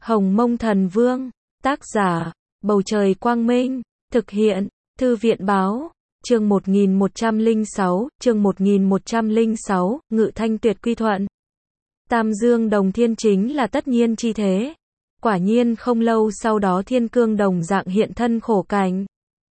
Hồng Mông Thần Vương, tác giả, Bầu Trời Quang Minh, thực hiện, Thư viện Báo, chương 1106, Ngự Thanh Tuyệt Quy Thuận. Tam Dương Đồng Thiên chính là tất nhiên chi thế. Quả nhiên không lâu sau đó Thiên Cương đồng dạng hiện thân khổ cảnh.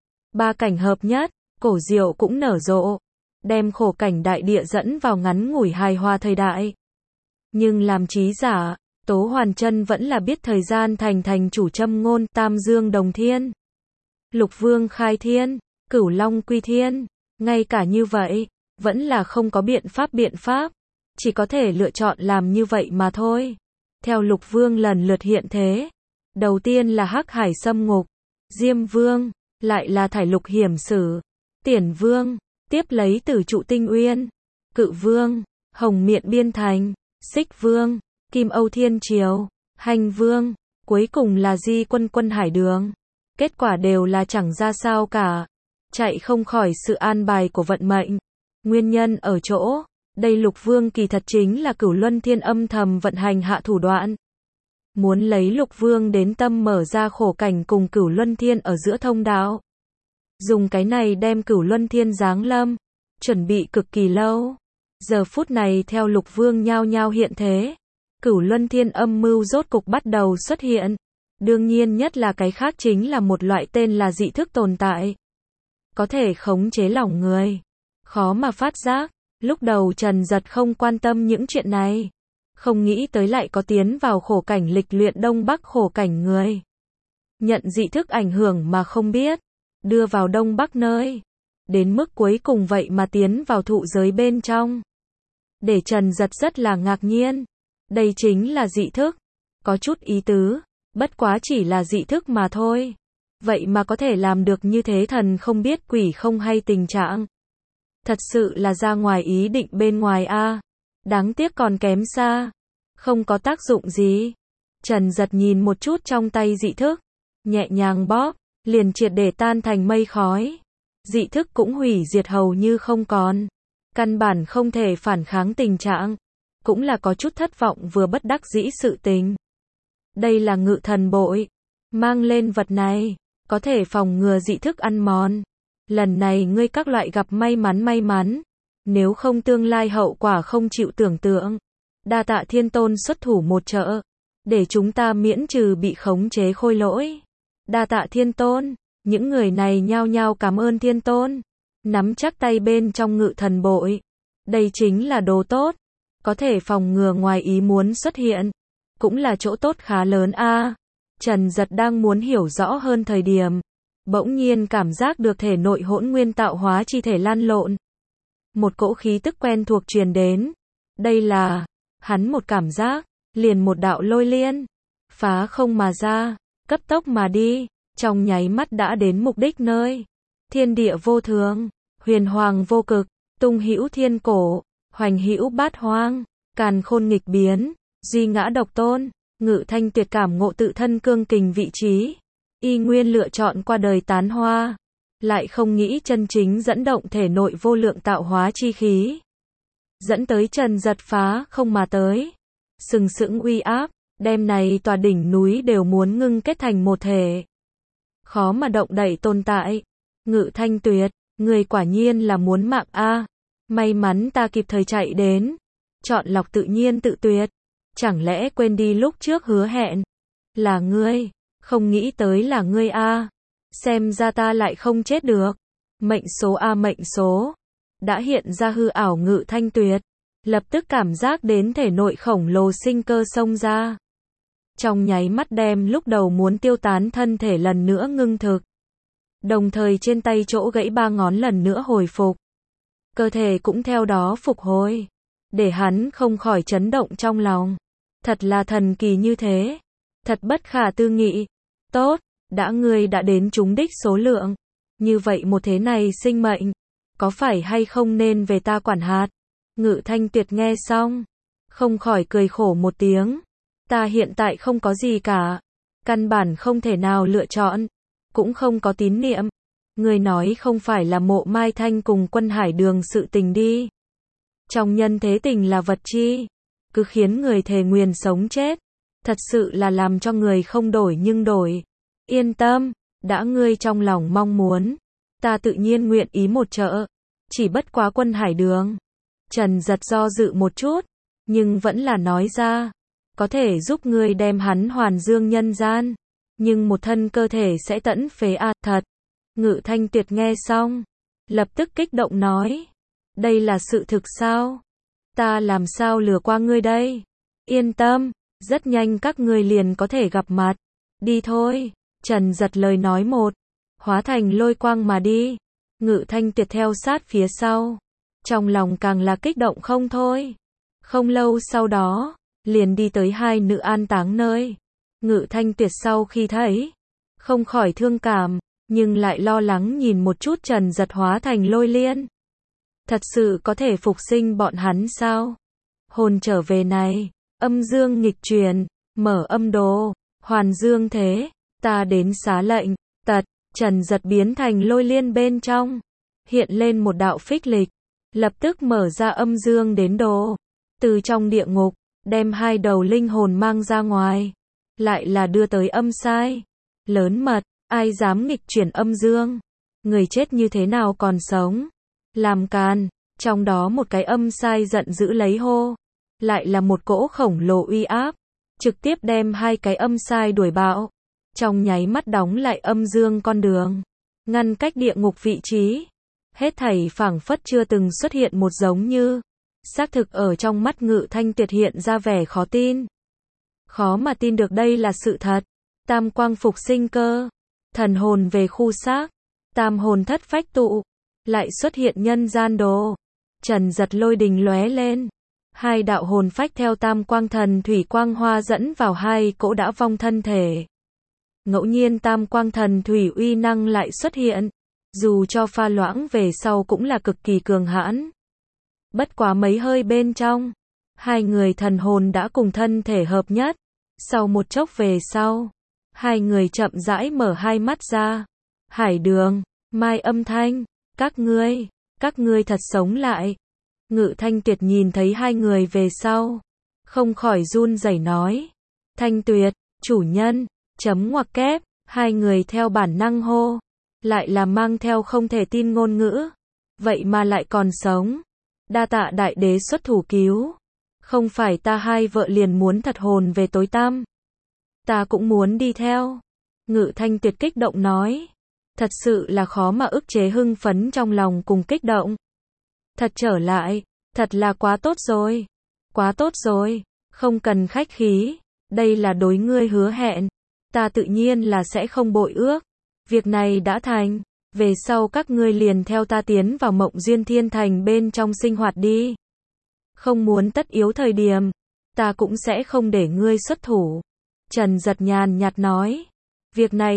Ba cảnh hợp nhất, cổ diệu cũng nở rộ, đem khổ cảnh đại địa dẫn vào ngắn ngủi hài hòa thời đại. Nhưng làm trí giả, Tố Hoàn Chân vẫn là biết thời gian thành chủ châm ngôn Tam Dương Đồng Thiên. Lục Vương khai thiên, Cửu Long quy thiên, ngay cả như vậy, vẫn là không có biện pháp, chỉ có thể lựa chọn làm như vậy mà thôi. Theo Lục Vương lần lượt hiện thế, đầu tiên là Hắc Hải Xâm Ngục, Diêm Vương, lại là Thải Lục Hiểm Sử, Tiển Vương, tiếp lấy Tử Trụ Tinh Uyên, Cự Vương, Hồng Miện Biên Thành, Xích Vương, Kim Âu Thiên Triều, Hành Vương, cuối cùng là Di Quân Hải Đường. Kết quả đều là chẳng ra sao cả, chạy không khỏi sự an bài của vận mệnh. Nguyên nhân ở chỗ, đây Lục Vương kỳ thật chính là Cửu Luân Thiên âm thầm vận hành hạ thủ đoạn. Muốn lấy Lục Vương đến tâm mở ra khổ cảnh cùng Cửu Luân Thiên ở giữa thông đạo. Dùng cái này đem Cửu Luân Thiên giáng lâm, chuẩn bị cực kỳ lâu. Giờ phút này theo Lục Vương nhao nhao hiện thế, Cửu Luân Thiên âm mưu rốt cục bắt đầu xuất hiện. Đương nhiên nhất là cái khác chính là một loại tên là dị thức tồn tại. Có thể khống chế lòng người. Khó mà phát giác. Lúc đầu Trần Giật không quan tâm những chuyện này. Không nghĩ tới lại có tiến vào khổ cảnh lịch luyện Đông Bắc khổ cảnh người. Nhận dị thức ảnh hưởng mà không biết. Đưa vào Đông Bắc nơi. Đến mức cuối cùng vậy mà tiến vào thụ giới bên trong. Để Trần Giật rất là ngạc nhiên. Đây chính là dị thức. Có chút ý tứ. Bất quá chỉ là dị thức mà thôi. Vậy mà có thể làm được như thế thần không biết quỷ không hay tình trạng. Thật sự là ra ngoài ý định bên ngoài a. Đáng tiếc còn kém xa. Không có tác dụng gì. Trần Giật nhìn một chút trong tay dị thức. Nhẹ nhàng bóp. Liền triệt để tan thành mây khói. Dị thức cũng hủy diệt hầu như không còn. Căn bản không thể phản kháng tình trạng. Cũng là có chút thất vọng vừa bất đắc dĩ sự tình. Đây là ngự thần bội. Mang lên vật này, có thể phòng ngừa dị thức ăn mòn. Lần này ngươi các loại gặp may mắn. Nếu không tương lai hậu quả không chịu tưởng tượng. Đa tạ Thiên Tôn xuất thủ một trợ. Để chúng ta miễn trừ bị khống chế khôi lỗi. Đa tạ Thiên Tôn. Những người này nhao nhao cảm ơn Thiên Tôn. Nắm chắc tay bên trong ngự thần bội. Đây chính là đồ tốt. Có thể phòng ngừa ngoài ý muốn xuất hiện. Cũng là chỗ tốt khá lớn a. Trần Giật đang muốn hiểu rõ hơn thời điểm. Bỗng nhiên cảm giác được thể nội hỗn nguyên tạo hóa chi thể lan lộn. Một cỗ khí tức quen thuộc truyền đến. Đây là, hắn một cảm giác, liền một đạo lôi liên. Phá không mà ra, cấp tốc mà đi, trong nháy mắt đã đến mục đích nơi. Thiên địa vô thường, huyền hoàng vô cực, tung hữu thiên cổ, hoành hữu bát hoang, càn khôn nghịch biến. Duy ngã độc tôn, Ngự Thanh Tuyệt cảm ngộ tự thân cương kình vị trí. Y nguyên lựa chọn qua đời tán hoa. Lại không nghĩ chân chính dẫn động thể nội vô lượng tạo hóa chi khí. Dẫn tới Trần Giật phá không mà tới. Sừng sững uy áp, đêm này tòa đỉnh núi đều muốn ngưng kết thành một thể. Khó mà động đậy tồn tại. Ngự Thanh Tuyệt, người quả nhiên là muốn mạng a. May mắn ta kịp thời chạy đến. Chọn lọc tự nhiên tự tuyệt. Chẳng lẽ quên đi lúc trước hứa hẹn? Là ngươi, không nghĩ tới là ngươi a. Xem ra ta lại không chết được. Mệnh số a mệnh số. Đã hiện ra hư ảo Ngự Thanh Tuyệt. Lập tức cảm giác đến thể nội khổng lồ sinh cơ xông ra. Trong nháy mắt đem lúc đầu muốn tiêu tán thân thể lần nữa ngưng thực. Đồng thời trên tay chỗ gãy 3 ngón lần nữa hồi phục. Cơ thể cũng theo đó phục hồi. Để hắn không khỏi chấn động trong lòng. Thật là thần kỳ như thế. Thật bất khả tư nghị. Tốt, ngươi đã đến trúng đích số lượng. Như vậy một thế này sinh mệnh. Có phải hay không nên về ta quản hạt? Ngự Thanh Tuyệt nghe xong. Không khỏi cười khổ một tiếng. Ta hiện tại không có gì cả. Căn bản không thể nào lựa chọn. Cũng không có tín niệm. Người nói không phải là Mộ Mai Thanh cùng Quân Hải Đường sự tình đi. Trong nhân thế tình là vật chi, cứ khiến người thề nguyền sống chết. Thật sự là làm cho người không đổi nhưng đổi. Yên tâm, đã ngươi trong lòng mong muốn, ta tự nhiên nguyện ý một trợ. Chỉ bất quá Quân Hải Đường. Trần Giật do dự một chút, nhưng vẫn là nói ra. Có thể giúp ngươi đem hắn hoàn dương nhân gian. Nhưng một thân cơ thể sẽ tẫn phế à, thật. Ngự Thanh Tuyệt nghe xong, lập tức kích động nói. Đây là sự thực sao? Ta làm sao lừa qua ngươi đây? Yên tâm, rất nhanh các ngươi liền có thể gặp mặt. Đi thôi. Trần Giật lời nói một, hóa thành lôi quang mà đi. Ngự Thanh Tuyệt theo sát phía sau. Trong lòng càng là kích động không thôi. Không lâu sau đó, liền đi tới hai nữ an táng nơi. Ngự Thanh Tuyệt sau khi thấy, không khỏi thương cảm, nhưng lại lo lắng nhìn một chút Trần Giật hóa thành lôi liên. Thật sự có thể phục sinh bọn hắn sao? Hồn trở về này, âm dương nghịch truyền, mở âm đồ, hoàn dương thế, ta đến xá lệnh, tật, Trần Giật biến thành lôi liên bên trong, hiện lên một đạo phích lịch, lập tức mở ra âm dương đến đồ, từ trong địa ngục, đem hai đầu linh hồn mang ra ngoài, lại là đưa tới âm sai, lớn mật, ai dám nghịch chuyển âm dương, người chết như thế nào còn sống, làm càn, trong đó một cái âm sai giận dữ lấy hô, lại là một cỗ khổng lồ uy áp, trực tiếp đem hai cái âm sai đuổi bạo, trong nháy mắt đóng lại âm dương con đường, ngăn cách địa ngục vị trí, hết thảy phảng phất chưa từng xuất hiện một giống như, xác thực ở trong mắt Ngự Thanh Tuyệt hiện ra vẻ khó tin. Khó mà tin được đây là sự thật, tam quang phục sinh cơ, thần hồn về khu xác, tam hồn thất phách tụ, lại xuất hiện nhân gian đồ. Trần Giật lôi đình lóe lên, hai đạo hồn phách theo tam quang thần thủy quang hoa dẫn vào hai cỗ đã vong thân thể. Ngẫu nhiên tam quang thần thủy uy năng lại xuất hiện, dù cho pha loãng về sau cũng là cực kỳ cường hãn. Bất quá mấy hơi bên trong, hai người thần hồn đã cùng thân thể hợp nhất. Sau một chốc về sau, hai người chậm rãi mở hai mắt ra. Hải Đường, Mai Âm Thanh, các ngươi thật sống lại. Ngự Thanh Tuyệt nhìn thấy hai người về sau, không khỏi run rẩy nói. Thanh Tuyệt, chủ nhân, chấm ngoặc kép, hai người theo bản năng hô, lại là mang theo không thể tin ngôn ngữ. Vậy mà lại còn sống. Đa tạ đại đế xuất thủ cứu. Không phải ta hai vợ liền muốn thật hồn về tối tăm. Ta cũng muốn đi theo. Ngự Thanh Tuyệt kích động nói. Thật sự là khó mà ức chế hưng phấn trong lòng cùng kích động. Thật trở lại, thật là quá tốt rồi. Quá tốt rồi, không cần khách khí. Đây là đối ngươi hứa hẹn. Ta tự nhiên là sẽ không bội ước. Việc này đã thành. Về sau các ngươi liền theo ta tiến vào Mộng Duyên Thiên Thành bên trong sinh hoạt đi. Không muốn tất yếu thời điểm, ta cũng sẽ không để ngươi xuất thủ. Trần Giật nhàn nhạt nói. Việc này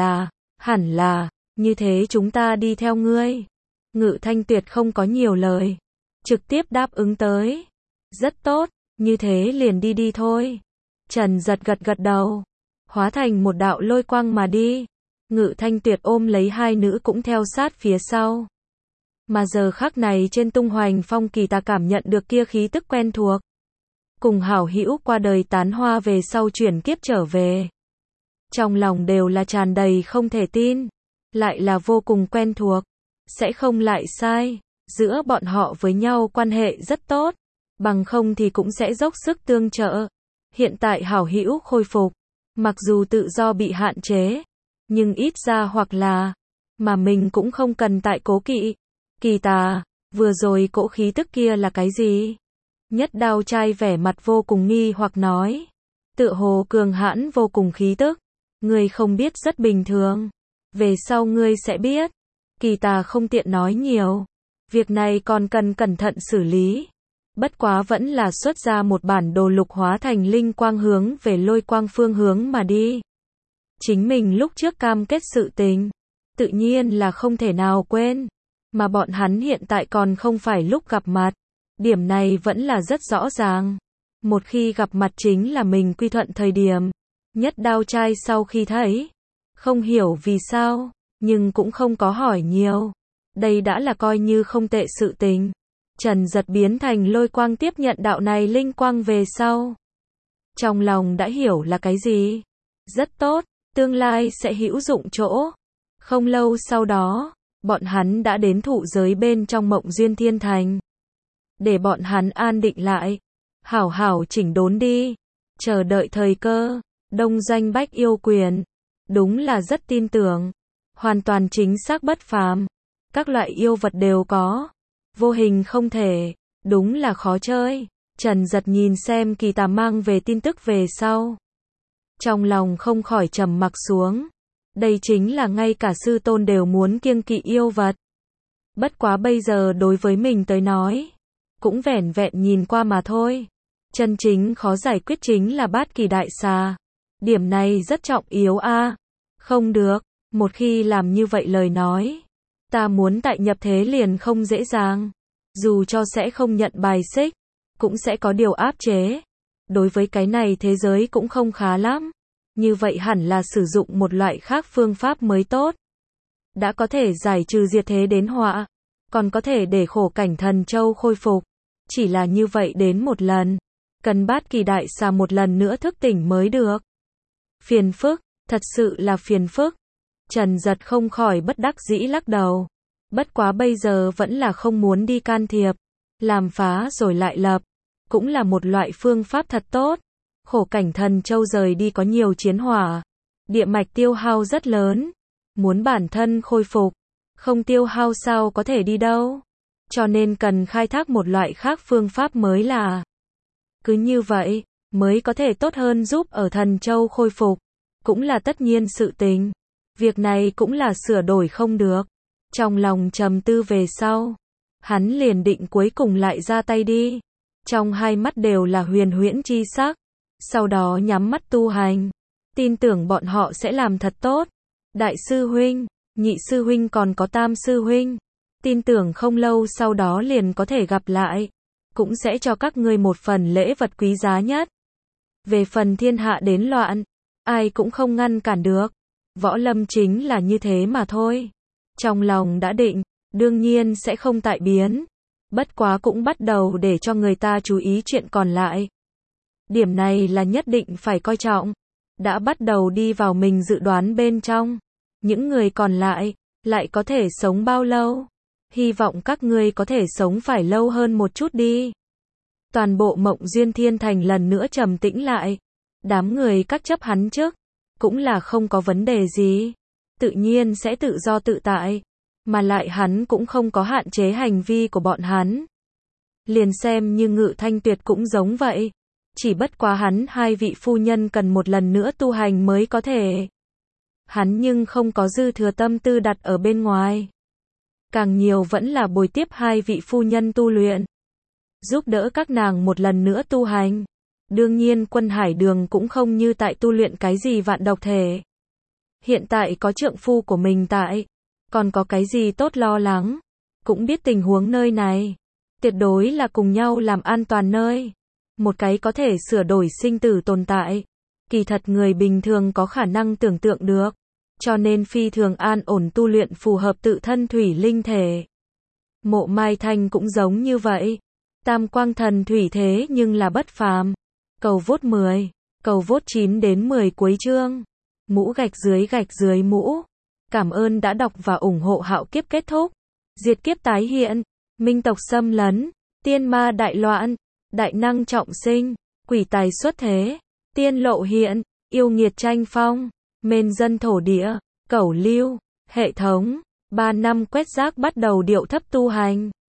hẳn là, như thế chúng ta đi theo ngươi. Ngự Thanh Tuyệt không có nhiều lời, trực tiếp đáp ứng tới. Rất tốt, như thế liền đi thôi. Trần Giật gật gật đầu, hóa thành một đạo lôi quang mà đi. Ngự Thanh Tuyệt ôm lấy hai nữ cũng theo sát phía sau. Mà giờ khắc này trên tung hoành phong kỳ ta cảm nhận được kia khí tức quen thuộc. Cùng hảo hữu qua đời tán hoa về sau chuyển kiếp trở về. Trong lòng đều là tràn đầy không thể tin. Lại là vô cùng quen thuộc. Sẽ không lại sai. Giữa bọn họ với nhau quan hệ rất tốt. Bằng không thì cũng sẽ dốc sức tương trợ. Hiện tại hảo hữu khôi phục. Mặc dù tự do bị hạn chế. Nhưng ít ra hoặc là. Mà mình cũng không cần tại cố kỵ. Kỳ tà, vừa rồi cỗ khí tức kia là cái gì? Nhất Đao trai vẻ mặt vô cùng nghi hoặc nói. Tựa hồ cường hãn vô cùng khí tức. Ngươi không biết rất bình thường. Về sau ngươi sẽ biết. Kỳ tà không tiện nói nhiều. Việc này còn cần cẩn thận xử lý. Bất quá vẫn là xuất ra một bản đồ lục hóa thành linh quang hướng về lôi quang phương hướng mà đi. Chính mình lúc trước cam kết sự tình. Tự nhiên là không thể nào quên. Mà bọn hắn hiện tại còn không phải lúc gặp mặt. Điểm này vẫn là rất rõ ràng. Một khi gặp mặt chính là mình quy thuận thời điểm. Nhất Đao trai sau khi thấy. Không hiểu vì sao, nhưng cũng không có hỏi nhiều. Đây đã là coi như không tệ sự tình. Trần Giật biến thành lôi quang tiếp nhận đạo này linh quang về sau. Trong lòng đã hiểu là cái gì. Rất tốt, tương lai sẽ hữu dụng chỗ. Không lâu sau đó, bọn hắn đã đến thụ giới bên trong Mộng Duyên Thiên Thành. Để bọn hắn an định lại, hảo hảo chỉnh đốn đi, chờ đợi thời cơ. Đông Doanh Bách yêu quyền, đúng là rất tin tưởng, hoàn toàn chính xác bất phàm. Các loại yêu vật đều có, vô hình không thể, đúng là khó chơi. Trần Giật nhìn xem Kỳ Tà mang về tin tức về sau, trong lòng không khỏi trầm mặc xuống. Đây chính là ngay cả sư tôn đều muốn kiêng kỵ yêu vật. Bất quá bây giờ đối với mình tới nói, cũng vẻn vẹn nhìn qua mà thôi. Chân chính khó giải quyết chính là Bát Kỳ Đại Xà. Điểm này rất trọng yếu a. Không được, một khi làm như vậy lời nói, ta muốn tại nhập thế liền không dễ dàng. Dù cho sẽ không nhận bài xích, cũng sẽ có điều áp chế. Đối với cái này thế giới cũng không khá lắm. Như vậy hẳn là sử dụng một loại khác phương pháp mới tốt. Đã có thể giải trừ diệt thế đến họa, còn có thể để khổ cảnh thần châu khôi phục. Chỉ là như vậy đến một lần, cần Bát Kỳ Đại Xà một lần nữa thức tỉnh mới được. Phiền phức, thật sự là phiền phức. Trần Giật không khỏi bất đắc dĩ lắc đầu. Bất quá bây giờ vẫn là không muốn đi can thiệp. Làm phá rồi lại lập, cũng là một loại phương pháp thật tốt. Khổ cảnh thần châu rời đi có nhiều chiến hỏa, địa mạch tiêu hao rất lớn. Muốn bản thân khôi phục, không tiêu hao sao có thể đi đâu. Cho nên cần khai thác một loại khác phương pháp mới là. Cứ như vậy, mới có thể tốt hơn giúp ở thần châu khôi phục. Cũng là tất nhiên sự tình. Việc này cũng là sửa đổi không được. Trong lòng trầm tư về sau, hắn liền định cuối cùng lại ra tay đi. Trong hai mắt đều là huyền huyễn chi sắc. Sau đó nhắm mắt tu hành. Tin tưởng bọn họ sẽ làm thật tốt. Đại sư huynh, nhị sư huynh còn có tam sư huynh. Tin tưởng không lâu sau đó liền có thể gặp lại. Cũng sẽ cho các ngươi một phần lễ vật quý giá nhất. Về phần thiên hạ đến loạn, ai cũng không ngăn cản được. Võ Lâm chính là như thế mà thôi. Trong lòng đã định, đương nhiên sẽ không tại biến. Bất quá cũng bắt đầu để cho người ta chú ý chuyện còn lại. Điểm này là nhất định phải coi trọng. Đã bắt đầu đi vào mình dự đoán bên trong. Những người còn lại có thể sống bao lâu? Hy vọng các ngươi có thể sống phải lâu hơn một chút đi. Toàn bộ Mộng Duyên Thiên Thành lần nữa trầm tĩnh lại. Đám người các chấp hắn trước, cũng là không có vấn đề gì. Tự nhiên sẽ tự do tự tại. Mà lại hắn cũng không có hạn chế hành vi của bọn hắn. Liền xem như Ngự Thanh Tuyệt cũng giống vậy. Chỉ bất quá hắn hai vị phu nhân cần một lần nữa tu hành mới có thể. Hắn nhưng không có dư thừa tâm tư đặt ở bên ngoài. Càng nhiều vẫn là bồi tiếp hai vị phu nhân tu luyện. Giúp đỡ các nàng một lần nữa tu hành. Đương nhiên Quân Hải Đường cũng không như tại tu luyện cái gì vạn độc thể. Hiện tại có trượng phu của mình tại. Còn có cái gì tốt lo lắng. Cũng biết tình huống nơi này. Tuyệt đối là cùng nhau làm an toàn nơi. Một cái có thể sửa đổi sinh tử tồn tại. Kỳ thật người bình thường có khả năng tưởng tượng được. Cho nên phi thường an ổn tu luyện phù hợp tự thân thủy linh thể. Mộ Mai Thanh cũng giống như vậy. Tam quang thần thủy thế nhưng là bất phàm. Cầu vốt 10, cầu vốt 9 đến 10 cuối chương. Mũ gạch dưới mũ. Cảm ơn đã đọc và ủng hộ Hạo Kiếp kết thúc. Diệt kiếp tái hiện. Minh tộc xâm lấn. Tiên ma đại loạn. Đại năng trọng sinh. Quỷ tài xuất thế. Tiên lộ hiện. Yêu nghiệt tranh phong. Mên dân thổ địa. Cẩu lưu. Hệ thống. 3 năm quét rác bắt đầu điệu thấp tu hành.